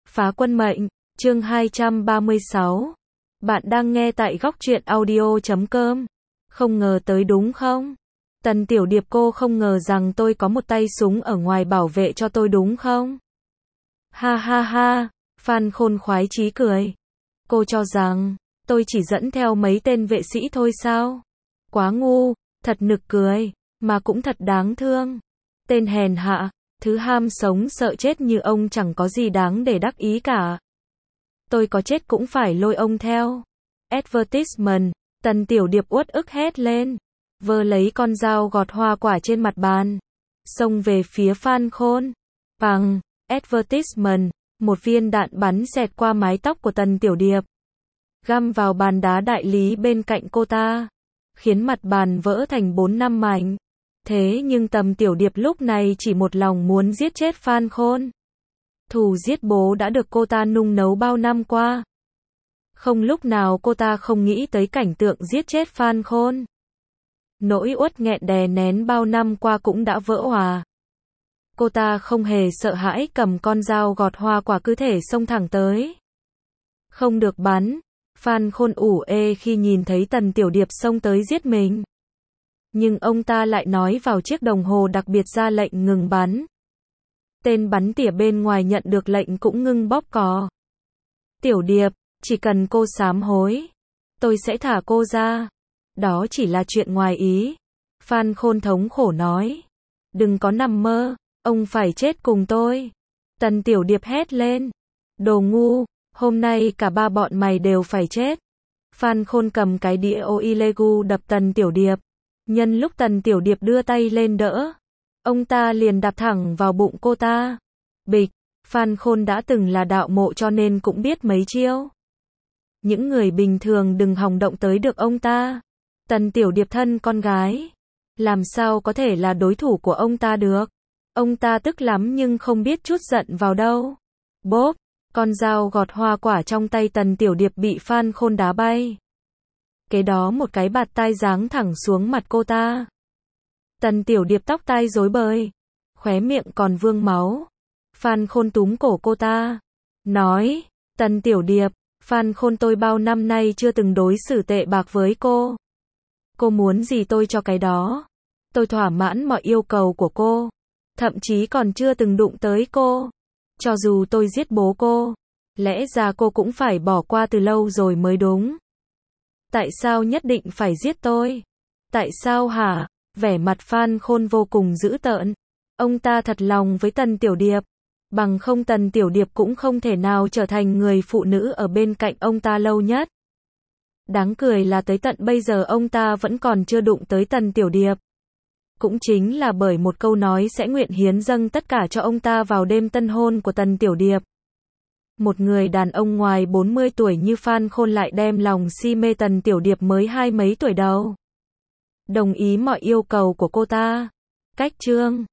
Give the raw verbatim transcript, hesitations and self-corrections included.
Phá quân mệnh, chương hai trăm ba mươi sáu. Bạn đang nghe tại góc truyện audio chấm com. Không ngờ tới đúng không? Tần Tiểu Điệp, cô không ngờ rằng tôi có một tay súng ở ngoài bảo vệ cho tôi đúng không? Ha ha ha, Phan Khôn khoái chí cười. Cô cho rằng, tôi chỉ dẫn theo mấy tên vệ sĩ thôi sao? Quá ngu, thật nực cười, mà cũng thật đáng thương. Tên hèn hạ, thứ ham sống sợ chết như ông chẳng có gì đáng để đắc ý cả. Tôi có chết cũng phải lôi ông theo. Advertisement, Tần Tiểu Điệp uất ức hét lên, vơ lấy con dao gọt hoa quả trên mặt bàn, xông về phía Phan Khôn. Bằng, advertisement, một viên đạn bắn xẹt qua mái tóc của Tần Tiểu Điệp, găm vào bàn đá đại lý bên cạnh cô ta, khiến mặt bàn vỡ thành bốn năm mảnh. Thế nhưng Tần Tiểu Điệp lúc này chỉ một lòng muốn giết chết Phan Khôn. Thù giết bố đã được cô ta nung nấu bao năm qua. Không lúc nào cô ta không nghĩ tới cảnh tượng giết chết Phan Khôn. Nỗi uất nghẹn đè nén bao năm qua cũng đã vỡ hòa. Cô ta không hề sợ hãi, cầm con dao gọt hoa quả cứ thể xông thẳng tới. Không được bắn. Phan Khôn ủ ê khi nhìn thấy Tần Tiểu Điệp xông tới giết mình. Nhưng ông ta lại nói vào chiếc đồng hồ đặc biệt ra lệnh ngừng bắn. Tên bắn tỉa bên ngoài nhận được lệnh cũng ngưng bóp cò. Tiểu Điệp, chỉ cần cô sám hối, tôi sẽ thả cô ra. Đó chỉ là chuyện ngoài ý. Phan Khôn thống khổ nói. Đừng có nằm mơ, ông phải chết cùng tôi. Tần Tiểu Điệp hét lên. Đồ ngu, hôm nay cả ba bọn mày đều phải chết. Phan Khôn cầm cái đĩa oilegu đập Tần Tiểu Điệp. Nhân lúc Tần Tiểu Điệp đưa tay lên đỡ, ông ta liền đạp thẳng vào bụng cô ta. Bịch, Phan Khôn đã từng là đạo mộ cho nên cũng biết mấy chiêu. Những người bình thường đừng hòng động tới được ông ta. Tần Tiểu Điệp thân con gái, làm sao có thể là đối thủ của ông ta được. Ông ta tức lắm nhưng không biết chút giận vào đâu. Bốp, con dao gọt hoa quả trong tay Tần Tiểu Điệp bị Phan Khôn đá bay. Kế đó một cái bạt tai giáng thẳng xuống mặt cô ta. Tần Tiểu Điệp tóc tai rối bời, khóe miệng còn vương máu. Phan Khôn túm cổ cô ta, nói, Tần Tiểu Điệp, Phan Khôn tôi bao năm nay chưa từng đối xử tệ bạc với cô. Cô muốn gì tôi cho cái đó. Tôi thỏa mãn mọi yêu cầu của cô. Thậm chí còn chưa từng đụng tới cô. Cho dù tôi giết bố cô, lẽ ra cô cũng phải bỏ qua từ lâu rồi mới đúng. Tại sao nhất định phải giết tôi? Tại sao hả? Vẻ mặt Phan Khôn vô cùng dữ tợn. Ông ta thật lòng với Tần Tiểu Điệp. Bằng không Tần Tiểu Điệp cũng không thể nào trở thành người phụ nữ ở bên cạnh ông ta lâu nhất. Đáng cười là tới tận bây giờ ông ta vẫn còn chưa đụng tới Tần Tiểu Điệp. Cũng chính là bởi một câu nói sẽ nguyện hiến dâng tất cả cho ông ta vào đêm tân hôn của Tần Tiểu Điệp. Một người đàn ông ngoài bốn mươi tuổi như Phan Khôn lại đem lòng si mê Tần Tiểu Điệp mới hai mấy tuổi đầu. Đồng ý mọi yêu cầu của cô ta. Cách chương